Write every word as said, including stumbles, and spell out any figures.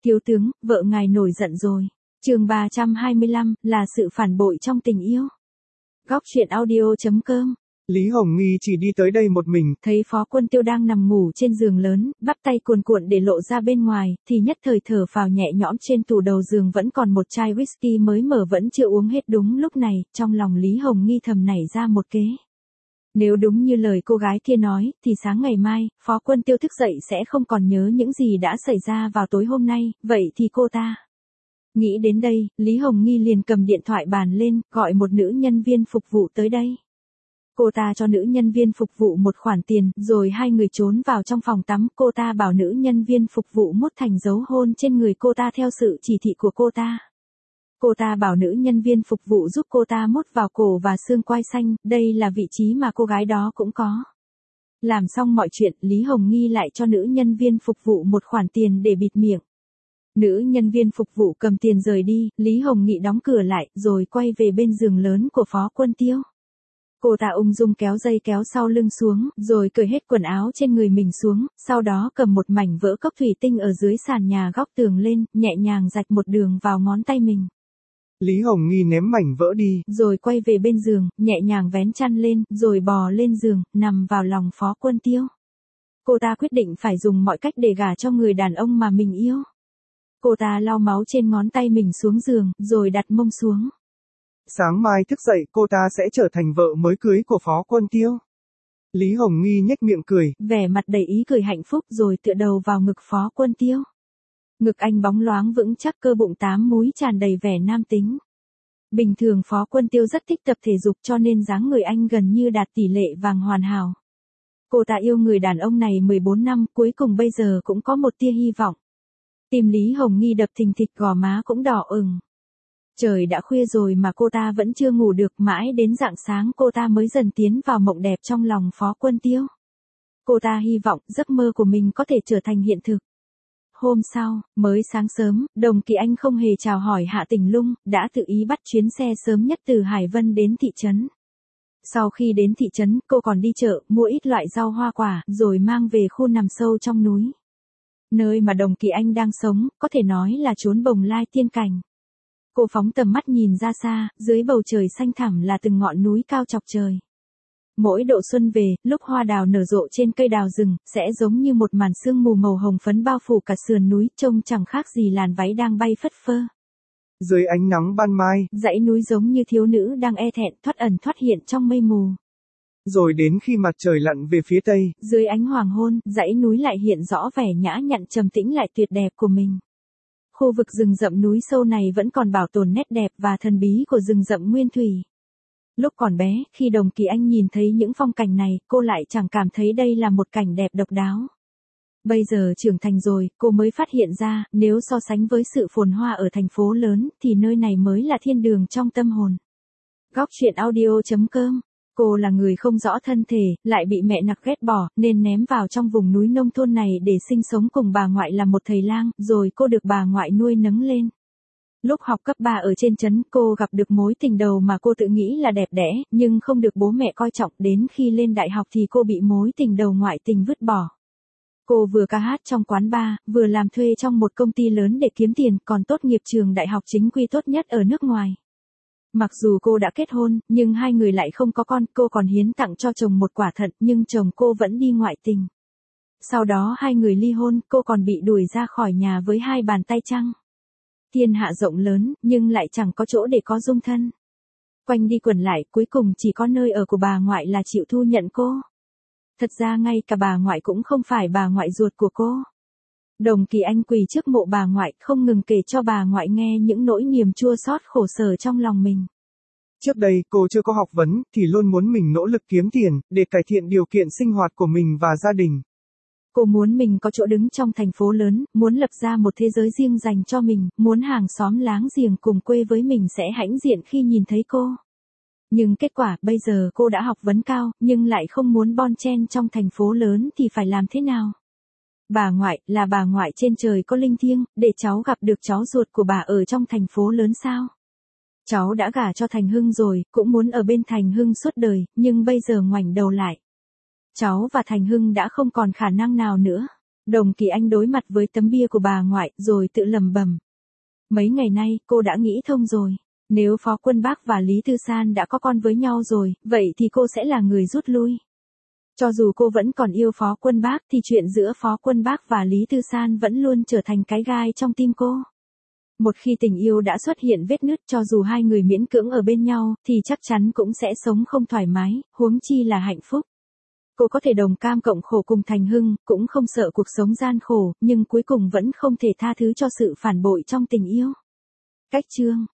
Thiếu tướng, vợ ngài nổi giận rồi. Chương ba trăm hai mươi lăm, là sự phản bội trong tình yêu. Góc truyện audio chấm com. Lý Hồng Nghi chỉ đi tới đây một mình, thấy Phó Quân Tiêu đang nằm ngủ trên giường lớn, bắp tay cuồn cuộn để lộ ra bên ngoài, thì nhất thời thở phào nhẹ nhõm. Trên tủ đầu giường vẫn còn một chai whisky mới mở vẫn chưa uống hết. Đúng lúc này, trong lòng Lý Hồng Nghi thầm nảy ra một kế. Nếu đúng như lời cô gái kia nói, thì sáng ngày mai, Phó Quân Tiêu thức dậy sẽ không còn nhớ những gì đã xảy ra vào tối hôm nay, vậy thì cô ta... Nghĩ đến đây, Lý Hồng Nghi liền cầm điện thoại bàn lên, gọi một nữ nhân viên phục vụ tới đây. Cô ta cho nữ nhân viên phục vụ một khoản tiền, rồi hai người trốn vào trong phòng tắm. Cô ta bảo nữ nhân viên phục vụ mốt thành dấu hôn trên người cô ta theo sự chỉ thị của cô ta. Cô ta bảo nữ nhân viên phục vụ giúp cô ta mốt vào cổ và xương quai xanh, đây là vị trí mà cô gái đó cũng có. Làm xong mọi chuyện, Lý Hồng Nghi lại cho nữ nhân viên phục vụ một khoản tiền để bịt miệng. Nữ nhân viên phục vụ cầm tiền rời đi, Lý Hồng Nghị đóng cửa lại, rồi quay về bên giường lớn của Phó Quân Tiêu. Cô ta ung dung kéo dây kéo sau lưng xuống, rồi cởi hết quần áo trên người mình xuống, sau đó cầm một mảnh vỡ cốc thủy tinh ở dưới sàn nhà góc tường lên, nhẹ nhàng rạch một đường vào ngón tay mình. Lý Hồng Nghi ném mảnh vỡ đi, rồi quay về bên giường, nhẹ nhàng vén chăn lên, rồi bò lên giường, nằm vào lòng Phó Quân Tiêu. Cô ta quyết định phải dùng mọi cách để gả cho người đàn ông mà mình yêu. Cô ta lau máu trên ngón tay mình xuống giường, rồi đặt mông xuống. Sáng mai thức dậy cô ta sẽ trở thành vợ mới cưới của Phó Quân Tiêu. Lý Hồng Nghi nhếch miệng cười, vẻ mặt đầy ý cười hạnh phúc, rồi tựa đầu vào ngực Phó Quân Tiêu. Ngực anh bóng loáng vững chắc, cơ bụng tám múi tràn đầy vẻ nam tính. Bình thường Phó Quân Tiêu rất thích tập thể dục, cho nên dáng người anh gần như đạt tỷ lệ vàng hoàn hảo. Cô ta yêu người đàn ông này mười bốn năm, cuối cùng bây giờ cũng có một tia hy vọng. Tim Lý Hồng Nghi đập thình thịch, gò má cũng đỏ ửng. Trời đã khuya rồi mà cô ta vẫn chưa ngủ được, mãi đến rạng sáng cô ta mới dần tiến vào mộng đẹp trong lòng Phó Quân Tiêu. Cô ta hy vọng giấc mơ của mình có thể trở thành hiện thực. Hôm sau, mới sáng sớm, Đồng Kỳ Anh không hề chào hỏi Hạ Tình Lung, đã tự ý bắt chuyến xe sớm nhất từ Hải Vân đến thị trấn. Sau khi đến thị trấn, cô còn đi chợ, mua ít loại rau hoa quả, rồi mang về khu nằm sâu trong núi. Nơi mà Đồng Kỳ Anh đang sống, có thể nói là chốn bồng lai tiên cảnh. Cô phóng tầm mắt nhìn ra xa, dưới bầu trời xanh thẳm là từng ngọn núi cao chọc trời. Mỗi độ xuân về, lúc hoa đào nở rộ trên cây đào rừng, sẽ giống như một màn sương mù màu hồng phấn bao phủ cả sườn núi, trông chẳng khác gì làn váy đang bay phất phơ. Dưới ánh nắng ban mai, dãy núi giống như thiếu nữ đang e thẹn thoát ẩn thoát hiện trong mây mù. Rồi đến khi mặt trời lặn về phía tây, dưới ánh hoàng hôn, dãy núi lại hiện rõ vẻ nhã nhặn trầm tĩnh lại tuyệt đẹp của mình. Khu vực rừng rậm núi sâu này vẫn còn bảo tồn nét đẹp và thần bí của rừng rậm nguyên thủy. Lúc còn bé, khi Đồng Kỳ Anh nhìn thấy những phong cảnh này, cô lại chẳng cảm thấy đây là một cảnh đẹp độc đáo. Bây giờ trưởng thành rồi, cô mới phát hiện ra, nếu so sánh với sự phồn hoa ở thành phố lớn, thì nơi này mới là thiên đường trong tâm hồn. Góc truyện audio chấm com. Cô là người không rõ thân thể, lại bị mẹ nặc ghét bỏ, nên ném vào trong vùng núi nông thôn này để sinh sống cùng bà ngoại là một thầy lang, rồi cô được bà ngoại nuôi nấng lên. Lúc học cấp ba ở trên trấn, cô gặp được mối tình đầu mà cô tự nghĩ là đẹp đẽ, nhưng không được bố mẹ coi trọng. Đến khi lên đại học thì cô bị mối tình đầu ngoại tình vứt bỏ. Cô vừa ca hát trong quán bar, vừa làm thuê trong một công ty lớn để kiếm tiền, còn tốt nghiệp trường đại học chính quy tốt nhất ở nước ngoài. Mặc dù cô đã kết hôn, nhưng hai người lại không có con, cô còn hiến tặng cho chồng một quả thận, nhưng chồng cô vẫn đi ngoại tình. Sau đó hai người ly hôn, cô còn bị đuổi ra khỏi nhà với hai bàn tay trắng. Thiên hạ rộng lớn, nhưng lại chẳng có chỗ để có dung thân. Quanh đi quẩn lại, cuối cùng chỉ có nơi ở của bà ngoại là chịu thu nhận cô. Thật ra ngay cả bà ngoại cũng không phải bà ngoại ruột của cô. Đồng Kỳ Anh quỳ trước mộ bà ngoại, không ngừng kể cho bà ngoại nghe những nỗi niềm chua xót khổ sở trong lòng mình. Trước đây, cô chưa có học vấn, thì luôn muốn mình nỗ lực kiếm tiền, để cải thiện điều kiện sinh hoạt của mình và gia đình. Cô muốn mình có chỗ đứng trong thành phố lớn, muốn lập ra một thế giới riêng dành cho mình, muốn hàng xóm láng giềng cùng quê với mình sẽ hãnh diện khi nhìn thấy cô. Nhưng kết quả, bây giờ cô đã học vấn cao, nhưng lại không muốn bon chen trong thành phố lớn thì phải làm thế nào? Bà ngoại, là bà ngoại trên trời có linh thiêng, để cháu gặp được cháu ruột của bà ở trong thành phố lớn sao? Cháu đã gả cho Thành Hưng rồi, cũng muốn ở bên Thành Hưng suốt đời, nhưng bây giờ ngoảnh đầu lại. Cháu và Thành Hưng đã không còn khả năng nào nữa. Đồng Kỳ Anh đối mặt với tấm bia của bà ngoại, rồi tự lẩm bẩm. Mấy ngày nay, cô đã nghĩ thông rồi. Nếu Phó Quân Bác và Lý Tư San đã có con với nhau rồi, vậy thì cô sẽ là người rút lui. Cho dù cô vẫn còn yêu Phó Quân Bác thì chuyện giữa Phó Quân Bác và Lý Tư San vẫn luôn trở thành cái gai trong tim cô. Một khi tình yêu đã xuất hiện vết nứt, cho dù hai người miễn cưỡng ở bên nhau, thì chắc chắn cũng sẽ sống không thoải mái, huống chi là hạnh phúc. Cô có thể đồng cam cộng khổ cùng Thành Hưng, cũng không sợ cuộc sống gian khổ, nhưng cuối cùng vẫn không thể tha thứ cho sự phản bội trong tình yêu. Cách chương